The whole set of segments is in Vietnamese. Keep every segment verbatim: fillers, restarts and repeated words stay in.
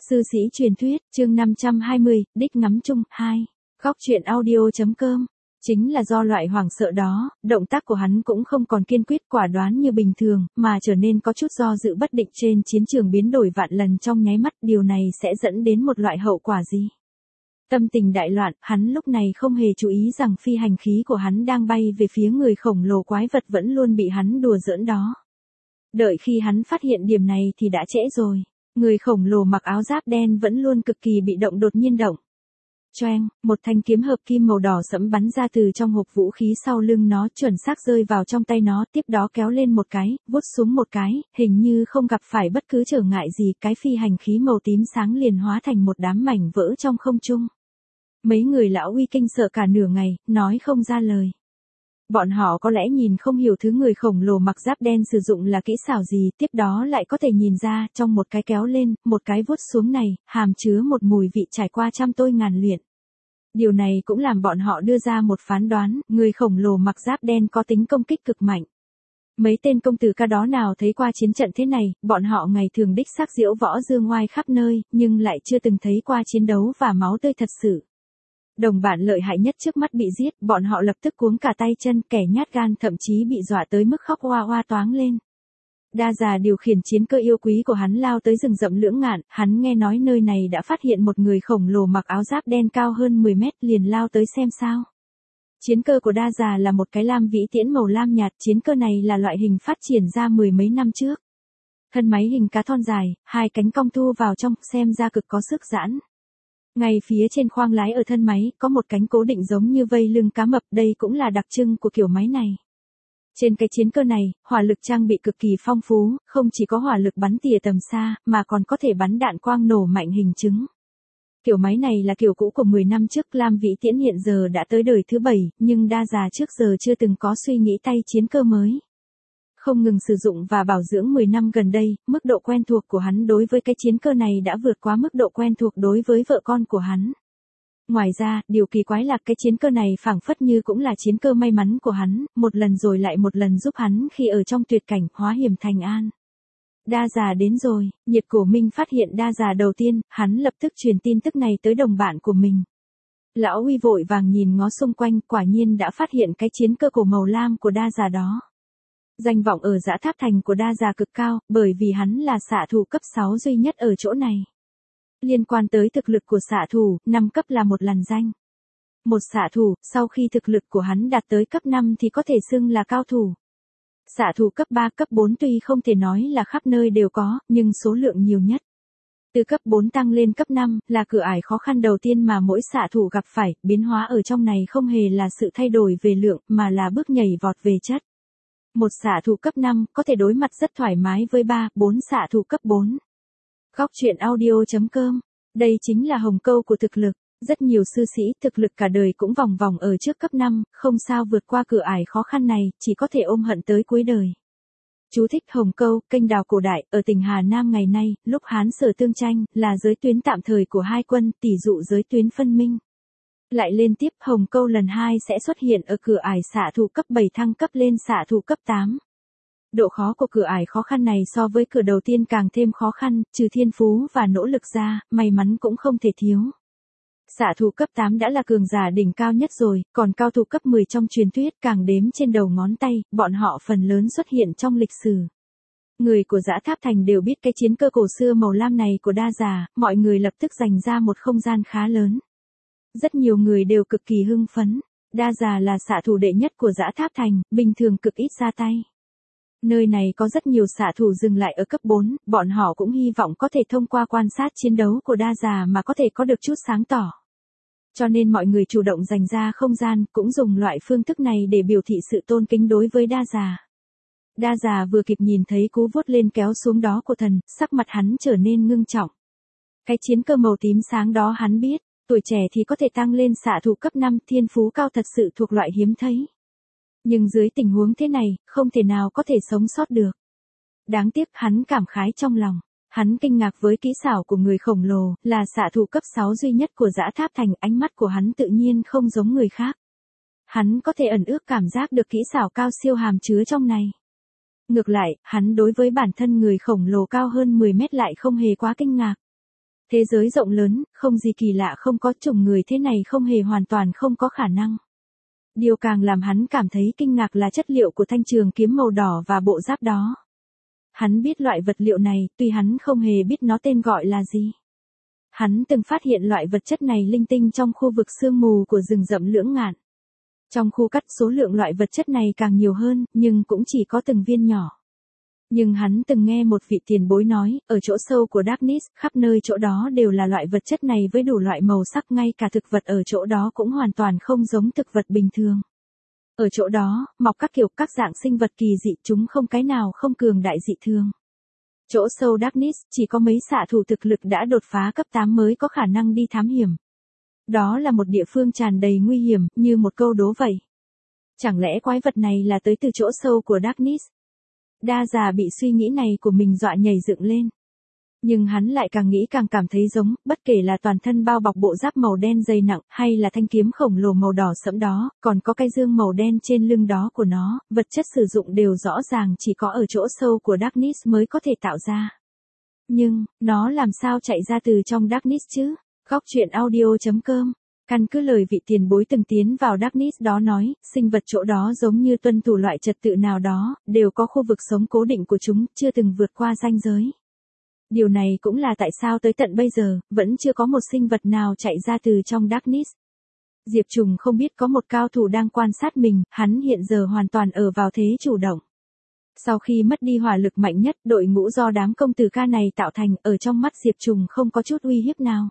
Sư sĩ truyền thuyết, chương năm trăm hai mươi, đích ngắm chung, hai. Góc truyện audio.com. Chính là do loại hoảng sợ đó, động tác của hắn cũng không còn kiên quyết quả đoán như bình thường, mà trở nên có chút do dự bất định trên chiến trường biến đổi vạn lần trong nháy mắt. Điều này sẽ dẫn đến một loại hậu quả gì? Tâm tình đại loạn, hắn lúc này không hề chú ý rằng phi hành khí của hắn đang bay về phía người khổng lồ quái vật vẫn luôn bị hắn đùa giỡn đó. Đợi khi hắn phát hiện điểm này thì đã trễ rồi. Người khổng lồ mặc áo giáp đen vẫn luôn cực kỳ bị động đột nhiên động. Choeng, một thanh kiếm hợp kim màu đỏ sẫm bắn ra từ trong hộp vũ khí sau lưng nó, chuẩn xác rơi vào trong tay nó, tiếp đó kéo lên một cái, vút xuống một cái, hình như không gặp phải bất cứ trở ngại gì, cái phi hành khí màu tím sáng liền hóa thành một đám mảnh vỡ trong không trung. Mấy người lão uy kinh sợ cả nửa ngày, nói không ra lời. Bọn họ có lẽ nhìn không hiểu thứ người khổng lồ mặc giáp đen sử dụng là kỹ xảo gì, tiếp đó lại có thể nhìn ra, trong một cái kéo lên, một cái vuốt xuống này, hàm chứa một mùi vị trải qua trăm tôi ngàn luyện. Điều này cũng làm bọn họ đưa ra một phán đoán, người khổng lồ mặc giáp đen có tính công kích cực mạnh. Mấy tên công tử ca đó nào thấy qua chiến trận thế này, bọn họ ngày thường đích xác diễu võ dương ngoai khắp nơi, nhưng lại chưa từng thấy qua chiến đấu và máu tươi thật sự. Đồng bạn lợi hại nhất trước mắt bị giết, bọn họ lập tức cuống cả tay chân, kẻ nhát gan thậm chí bị dọa tới mức khóc oa oa toáng lên. Đa già điều khiển chiến cơ yêu quý của hắn lao tới rừng rậm lưỡng ngạn, hắn nghe nói nơi này đã phát hiện một người khổng lồ mặc áo giáp đen cao hơn mười mét, liền lao tới xem sao. Chiến cơ của đa già là một cái lam vĩ tiễn màu lam nhạt, chiến cơ này là loại hình phát triển ra mười mấy năm trước. Thân máy hình cá thon dài, hai cánh cong thu vào trong, xem ra cực có sức giãn. Ngay phía trên khoang lái ở thân máy, có một cánh cố định giống như vây lưng cá mập, đây cũng là đặc trưng của kiểu máy này. Trên cái chiến cơ này, hỏa lực trang bị cực kỳ phong phú, không chỉ có hỏa lực bắn tỉa tầm xa, mà còn có thể bắn đạn quang nổ mạnh hình trứng. Kiểu máy này là kiểu cũ của mười năm trước, lam vĩ tiễn hiện giờ đã tới đời thứ bảy, nhưng đa già trước giờ chưa từng có suy nghĩ tay chiến cơ mới. Không ngừng sử dụng và bảo dưỡng mười năm gần đây, mức độ quen thuộc của hắn đối với cái chiến cơ này đã vượt quá mức độ quen thuộc đối với vợ con của hắn. Ngoài ra, điều kỳ quái là cái chiến cơ này phảng phất như cũng là chiến cơ may mắn của hắn, một lần rồi lại một lần giúp hắn khi ở trong tuyệt cảnh, hóa hiểm thành an. Đa già đến rồi, Nhiệt Cổ Minh phát hiện đa già đầu tiên, hắn lập tức truyền tin tức này tới đồng bạn của mình. Lão Uy vội vàng nhìn ngó xung quanh, quả nhiên đã phát hiện cái chiến cơ cổ màu lam của đa già đó. Danh vọng ở Dã Tháp Thành của đa già cực cao, bởi vì hắn là xạ thủ cấp sáu duy nhất ở chỗ này. Liên quan tới thực lực của xạ thủ, năm cấp là một làn danh. Một xạ thủ, sau khi thực lực của hắn đạt tới cấp năm thì có thể xưng là cao thủ. Xạ thủ cấp ba, cấp bốn tuy không thể nói là khắp nơi đều có, nhưng số lượng nhiều nhất. Từ cấp bốn tăng lên cấp năm, là cửa ải khó khăn đầu tiên mà mỗi xạ thủ gặp phải, biến hóa ở trong này không hề là sự thay đổi về lượng, mà là bước nhảy vọt về chất. Một xạ thủ cấp năm, có thể đối mặt rất thoải mái với ba, bốn xạ thủ cấp bốn. Góc truyện audio.com. Đây chính là hồng câu của thực lực. Rất nhiều sư sĩ thực lực cả đời cũng vòng vòng ở trước cấp năm, không sao vượt qua cửa ải khó khăn này, chỉ có thể ôm hận tới cuối đời. Chú thích hồng câu, kênh đào cổ đại, ở tỉnh Hà Nam ngày nay, lúc Hán Sở tương tranh, là giới tuyến tạm thời của hai quân, tỷ dụ giới tuyến phân minh. Lại lên tiếp, hồng câu lần hai sẽ xuất hiện ở cửa ải xạ thủ cấp bảy thăng cấp lên xạ thủ cấp tám. Độ khó của cửa ải khó khăn này so với cửa đầu tiên càng thêm khó khăn, trừ thiên phú và nỗ lực ra, may mắn cũng không thể thiếu. Xạ thủ cấp tám đã là cường giả đỉnh cao nhất rồi, còn cao thủ cấp mười trong truyền thuyết càng đếm trên đầu ngón tay, bọn họ phần lớn xuất hiện trong lịch sử. Người của Dã Tháp Thành đều biết cái chiến cơ cổ xưa màu lam này của đa già, mọi người lập tức dành ra một không gian khá lớn. Rất nhiều người đều cực kỳ hưng phấn, đa già là xạ thủ đệ nhất của Dã Tháp Thành, bình thường cực ít ra tay. Nơi này có rất nhiều xạ thủ dừng lại ở cấp bốn, bọn họ cũng hy vọng có thể thông qua quan sát chiến đấu của đa già mà có thể có được chút sáng tỏ. Cho nên mọi người chủ động dành ra không gian, cũng dùng loại phương thức này để biểu thị sự tôn kính đối với đa già. Đa già vừa kịp nhìn thấy cú vuốt lên kéo xuống đó của thần, sắc mặt hắn trở nên ngưng trọng. Cái chiến cơ màu tím sáng đó hắn biết, tuổi trẻ thì có thể tăng lên xạ thủ cấp năm, thiên phú cao thật sự thuộc loại hiếm thấy. Nhưng dưới tình huống thế này, không thể nào có thể sống sót được. Đáng tiếc hắn cảm khái trong lòng. Hắn kinh ngạc với kỹ xảo của người khổng lồ, là xạ thủ cấp sáu duy nhất của Dã Tháp Thành, ánh mắt của hắn tự nhiên không giống người khác. Hắn có thể ẩn ước cảm giác được kỹ xảo cao siêu hàm chứa trong này. Ngược lại, hắn đối với bản thân người khổng lồ cao hơn mười mét lại không hề quá kinh ngạc. Thế giới rộng lớn, không gì kỳ lạ không có, chủng người thế này không hề hoàn toàn không có khả năng. Điều càng làm hắn cảm thấy kinh ngạc là chất liệu của thanh trường kiếm màu đỏ và bộ giáp đó. Hắn biết loại vật liệu này, tuy hắn không hề biết nó tên gọi là gì. Hắn từng phát hiện loại vật chất này linh tinh trong khu vực sương mù của rừng rậm Lưỡng Ngạn. Trong khu cắt số lượng loại vật chất này càng nhiều hơn, nhưng cũng chỉ có từng viên nhỏ. Nhưng hắn từng nghe một vị tiền bối nói, ở chỗ sâu của Darkness, khắp nơi chỗ đó đều là loại vật chất này với đủ loại màu sắc, ngay cả thực vật ở chỗ đó cũng hoàn toàn không giống thực vật bình thường. Ở chỗ đó, mọc các kiểu các dạng sinh vật kỳ dị, chúng không cái nào không cường đại dị thường. Chỗ sâu Darkness chỉ có mấy xạ thủ thực lực đã đột phá cấp tám mới có khả năng đi thám hiểm. Đó là một địa phương tràn đầy nguy hiểm, như một câu đố vậy. Chẳng lẽ quái vật này là tới từ chỗ sâu của Darkness? Đa già bị suy nghĩ này của mình dọa nhảy dựng lên. Nhưng hắn lại càng nghĩ càng cảm thấy giống, bất kể là toàn thân bao bọc bộ giáp màu đen dày nặng, hay là thanh kiếm khổng lồ màu đỏ sẫm đó, còn có cái dương màu đen trên lưng đó của nó, vật chất sử dụng đều rõ ràng chỉ có ở chỗ sâu của Darkness mới có thể tạo ra. Nhưng, nó làm sao chạy ra từ trong Darkness chứ? Góc truyện audio chấm com. Căn cứ lời vị tiền bối từng tiến vào Darkness đó nói, sinh vật chỗ đó giống như tuân thủ loại trật tự nào đó, đều có khu vực sống cố định của chúng, chưa từng vượt qua ranh giới. Điều này cũng là tại sao tới tận bây giờ, vẫn chưa có một sinh vật nào chạy ra từ trong Darkness. Diệp Trùng không biết có một cao thủ đang quan sát mình, hắn hiện giờ hoàn toàn ở vào thế chủ động. Sau khi mất đi hỏa lực mạnh nhất, đội ngũ do đám công tử ca này tạo thành, ở trong mắt Diệp Trùng không có chút uy hiếp nào.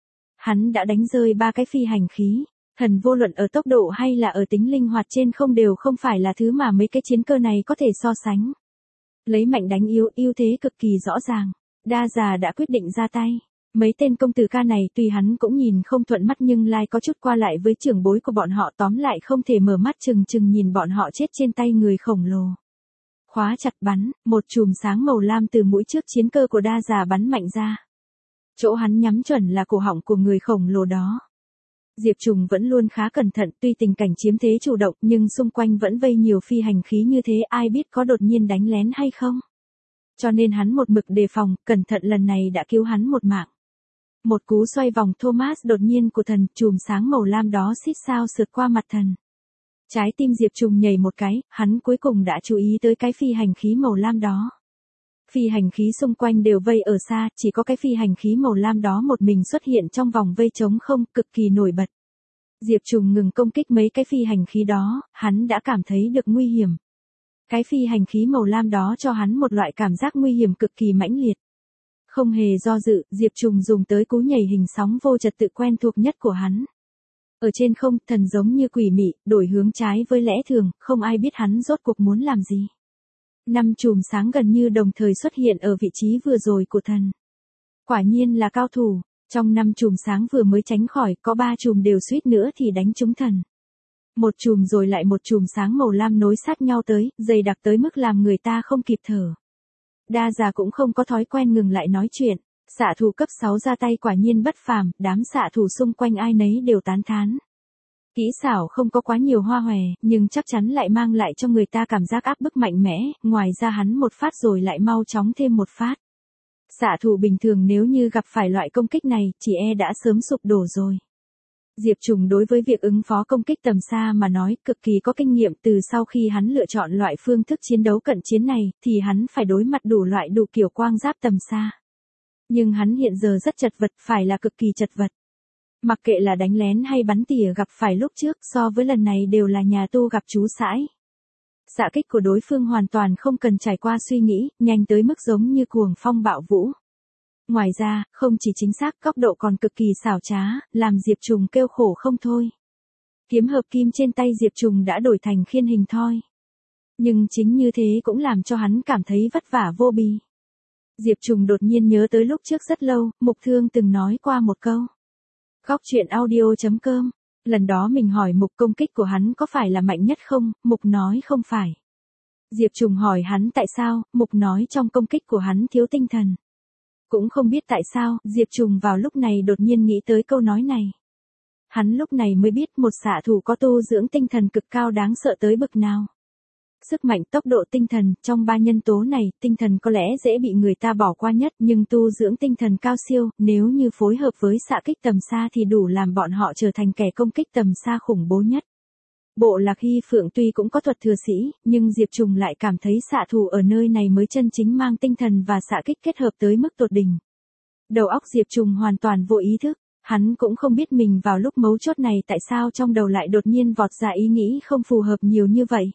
Hắn đã đánh rơi ba cái phi hành khí, thần vô luận ở tốc độ hay là ở tính linh hoạt trên không đều không phải là thứ mà mấy cái chiến cơ này có thể so sánh. Lấy mạnh đánh yếu, ưu thế cực kỳ rõ ràng. Đa già đã quyết định ra tay. Mấy tên công tử ca này tuy hắn cũng nhìn không thuận mắt nhưng lại có chút qua lại với trưởng bối của bọn họ, tóm lại không thể mở mắt chừng chừng nhìn bọn họ chết trên tay người khổng lồ. Khóa chặt bắn, một chùm sáng màu lam từ mũi trước chiến cơ của đa già bắn mạnh ra. Chỗ hắn nhắm chuẩn là cổ họng của người khổng lồ đó. Diệp Trùng vẫn luôn khá cẩn thận, tuy tình cảnh chiếm thế chủ động nhưng xung quanh vẫn vây nhiều phi hành khí như thế, ai biết có đột nhiên đánh lén hay không. Cho nên hắn một mực đề phòng, cẩn thận lần này đã cứu hắn một mạng. Một cú xoay vòng Thomas đột nhiên của thần, chùm sáng màu lam đó xít sao sượt qua mặt thần. Trái tim Diệp Trùng nhảy một cái, hắn cuối cùng đã chú ý tới cái phi hành khí màu lam đó. Phi hành khí xung quanh đều vây ở xa, chỉ có cái phi hành khí màu lam đó một mình xuất hiện trong vòng vây trống không, cực kỳ nổi bật. Diệp Trùng ngừng công kích mấy cái phi hành khí đó, hắn đã cảm thấy được nguy hiểm. Cái phi hành khí màu lam đó cho hắn một loại cảm giác nguy hiểm cực kỳ mãnh liệt. Không hề do dự, Diệp Trùng dùng tới cú nhảy hình sóng vô trật tự quen thuộc nhất của hắn. Ở trên không, thần giống như quỷ mị, đổi hướng trái với lẽ thường, không ai biết hắn rốt cuộc muốn làm gì. Năm chùm sáng gần như đồng thời xuất hiện ở vị trí vừa rồi của thần. Quả nhiên là cao thủ, trong năm chùm sáng vừa mới tránh khỏi, có ba chùm đều suýt nữa thì đánh trúng thần. Một chùm rồi lại một chùm sáng màu lam nối sát nhau tới, dày đặc tới mức làm người ta không kịp thở. Đa già cũng không có thói quen ngừng lại nói chuyện, xạ thủ cấp sáu ra tay quả nhiên bất phàm, đám xạ thủ xung quanh ai nấy đều tán thán. Kỹ xảo không có quá nhiều hoa hòe, nhưng chắc chắn lại mang lại cho người ta cảm giác áp bức mạnh mẽ, ngoài ra hắn một phát rồi lại mau chóng thêm một phát. Xạ thủ bình thường nếu như gặp phải loại công kích này, chỉ e đã sớm sụp đổ rồi. Diệp Trùng đối với việc ứng phó công kích tầm xa mà nói cực kỳ có kinh nghiệm, từ sau khi hắn lựa chọn loại phương thức chiến đấu cận chiến này, thì hắn phải đối mặt đủ loại đủ kiểu quang giáp tầm xa. Nhưng hắn hiện giờ rất chật vật, phải là cực kỳ chật vật. Mặc kệ là đánh lén hay bắn tỉa gặp phải lúc trước, so với lần này đều là nhà tu gặp chú sãi. Xạ kích của đối phương hoàn toàn không cần trải qua suy nghĩ, nhanh tới mức giống như cuồng phong bạo vũ. Ngoài ra, không chỉ chính xác, góc độ còn cực kỳ xảo trá, làm Diệp Trùng kêu khổ không thôi. Kiếm hợp kim trên tay Diệp Trùng đã đổi thành khiên hình thoi. Nhưng chính như thế cũng làm cho hắn cảm thấy vất vả vô bì. Diệp Trùng đột nhiên nhớ tới lúc trước rất lâu, Mục Thương từng nói qua một câu. Góc truyện audio chấm com. Lần đó mình hỏi Mục công kích của hắn có phải là mạnh nhất không, Mục nói không phải. Diệp Trùng hỏi hắn tại sao, Mục nói trong công kích của hắn thiếu tinh thần. Cũng không biết tại sao, Diệp Trùng vào lúc này đột nhiên nghĩ tới câu nói này. Hắn lúc này mới biết một xạ thủ có tu dưỡng tinh thần cực cao đáng sợ tới bực nào. sức mạnh, tốc độ, tinh thần, trong ba nhân tố này, tinh thần có lẽ dễ bị người ta bỏ qua nhất, nhưng tu dưỡng tinh thần cao siêu, nếu như phối hợp với xạ kích tầm xa thì đủ làm bọn họ trở thành kẻ công kích tầm xa khủng bố nhất. Bộ Lạc Hy Phượng tuy cũng có thuật thừa sĩ, nhưng Diệp Trùng lại cảm thấy xạ thủ ở nơi này mới chân chính mang tinh thần và xạ kích kết hợp tới mức tột đỉnh. Đầu óc Diệp Trùng hoàn toàn vô ý thức, hắn cũng không biết mình vào lúc mấu chốt này tại sao trong đầu lại đột nhiên vọt ra ý nghĩ không phù hợp nhiều như vậy.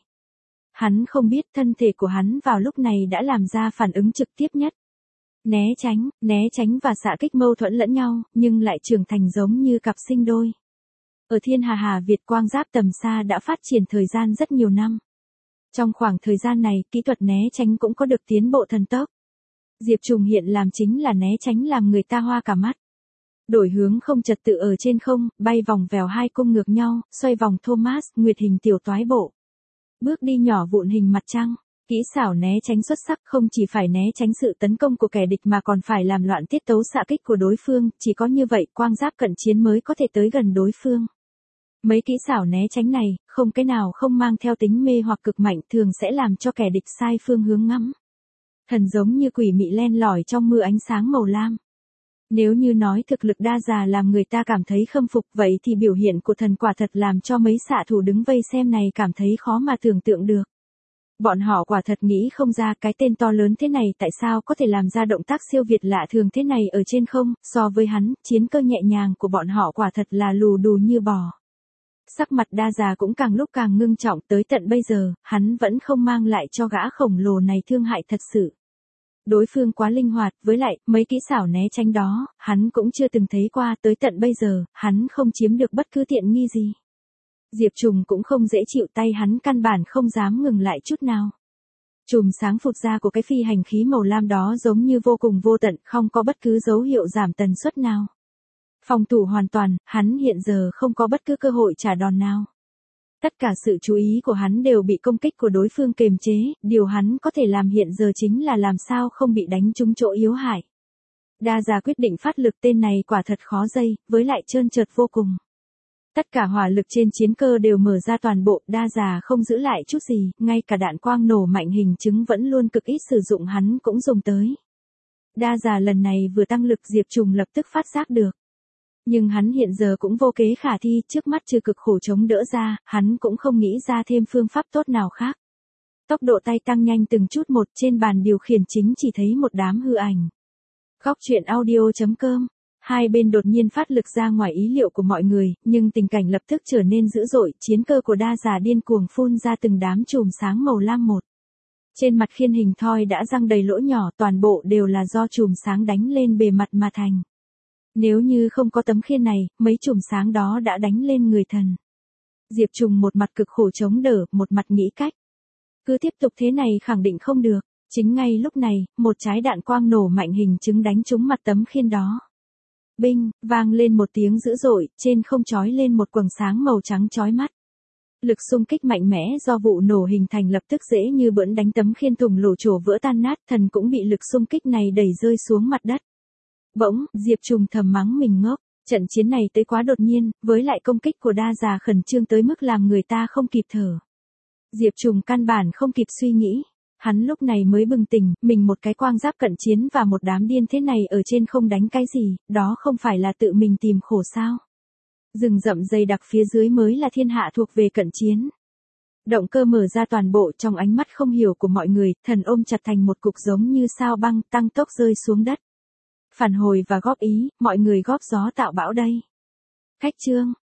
Hắn không biết thân thể của hắn vào lúc này đã làm ra phản ứng trực tiếp nhất. Né tránh, né tránh và xạ kích mâu thuẫn lẫn nhau, nhưng lại trưởng thành giống như cặp sinh đôi. Ở Thiên Hà Hà Việt quang giáp tầm xa đã phát triển thời gian rất nhiều năm. Trong khoảng thời gian này, kỹ thuật né tránh cũng có được tiến bộ thần tốc. Diệp Trùng hiện làm chính là né tránh làm người ta hoa cả mắt. Đổi hướng không trật tự ở trên không, bay vòng vèo hai cung ngược nhau, xoay vòng Thomas, nguyệt hình tiểu toái bộ. Bước đi nhỏ vụn hình mặt trăng, kỹ xảo né tránh xuất sắc, không chỉ phải né tránh sự tấn công của kẻ địch mà còn phải làm loạn tiết tấu xạ kích của đối phương, chỉ có như vậy quang giáp cận chiến mới có thể tới gần đối phương. Mấy kỹ xảo né tránh này, không cái nào không mang theo tính mê hoặc cực mạnh, thường sẽ làm cho kẻ địch sai phương hướng ngắm. Thần giống như quỷ mị len lỏi trong mưa ánh sáng màu lam. Nếu như nói thực lực đa già làm người ta cảm thấy khâm phục, vậy thì biểu hiện của thần quả thật làm cho mấy xạ thủ đứng vây xem này cảm thấy khó mà tưởng tượng được. Bọn họ quả thật nghĩ không ra cái tên to lớn thế này tại sao có thể làm ra động tác siêu việt lạ thường thế này ở trên không, so với hắn, chiến cơ nhẹ nhàng của bọn họ quả thật là lù đù như bò. Sắc mặt đa già cũng càng lúc càng ngưng trọng, tới tận bây giờ, hắn vẫn không mang lại cho gã khổng lồ này thương hại thật sự. Đối phương quá linh hoạt, với lại, mấy kỹ xảo né tránh đó, hắn cũng chưa từng thấy qua, tới tận bây giờ, hắn không chiếm được bất cứ tiện nghi gì. Diệp Trùng cũng không dễ chịu, tay hắn căn bản không dám ngừng lại chút nào. Chùm sáng phụt ra của cái phi hành khí màu lam đó giống như vô cùng vô tận, không có bất cứ dấu hiệu giảm tần suất nào. Phòng thủ hoàn toàn, hắn hiện giờ không có bất cứ cơ hội trả đòn nào. Tất cả sự chú ý của hắn đều bị công kích của đối phương kiềm chế, điều hắn có thể làm hiện giờ chính là làm sao không bị đánh trúng chỗ yếu hại. Đa già quyết định phát lực, tên này quả thật khó dây, với lại trơn trượt vô cùng. Tất cả hỏa lực trên chiến cơ đều mở ra toàn bộ, đa già không giữ lại chút gì, ngay cả đạn quang nổ mạnh hình chứng vẫn luôn cực ít sử dụng hắn cũng dùng tới. Đa già lần này vừa tăng lực, Diệp Trùng lập tức phát giác được. Nhưng hắn hiện giờ cũng vô kế khả thi, trước mắt trừ cực khổ chống đỡ ra, hắn cũng không nghĩ ra thêm phương pháp tốt nào khác. Tốc độ tay tăng nhanh từng chút một, trên bàn điều khiển chính chỉ thấy một đám hư ảnh. Góc truyện audio chấm com. Hai bên đột nhiên phát lực ra ngoài ý liệu của mọi người, nhưng tình cảnh lập tức trở nên dữ dội, chiến cơ của đa già điên cuồng phun ra từng đám chùm sáng màu lam một. Trên mặt khiên hình thoi đã răng đầy lỗ nhỏ, toàn bộ đều là do chùm sáng đánh lên bề mặt mà thành. Nếu như không có tấm khiên này, mấy chùm sáng đó đã đánh lên người thần. Diệp Trùng một mặt cực khổ chống đỡ, một mặt nghĩ cách. Cứ tiếp tục thế này khẳng định không được. Chính ngay lúc này, một trái đạn quang nổ mạnh hình chứng đánh trúng mặt tấm khiên đó. Binh, vang lên một tiếng dữ dội, trên không chói lên một quầng sáng màu trắng chói mắt. Lực xung kích mạnh mẽ do vụ nổ hình thành lập tức dễ như bỡn đánh tấm khiên thùng lỗ trổ vỡ tan nát, thần cũng bị lực xung kích này đẩy rơi xuống mặt đất. Bỗng, Diệp Trùng thầm mắng mình ngốc, trận chiến này tới quá đột nhiên, với lại công kích của đa già khẩn trương tới mức làm người ta không kịp thở. Diệp Trùng căn bản không kịp suy nghĩ, hắn lúc này mới bừng tỉnh, mình một cái quang giáp cận chiến và một đám điên thế này ở trên không đánh cái gì, đó không phải là tự mình tìm khổ sao. Rừng rậm dày đặc phía dưới mới là thiên hạ thuộc về cận chiến. Động cơ mở ra toàn bộ, trong ánh mắt không hiểu của mọi người, thần ôm chặt thành một cục giống như sao băng, tăng tốc rơi xuống đất. Phản hồi và góp ý, mọi người góp gió tạo bão đây. Khách chương.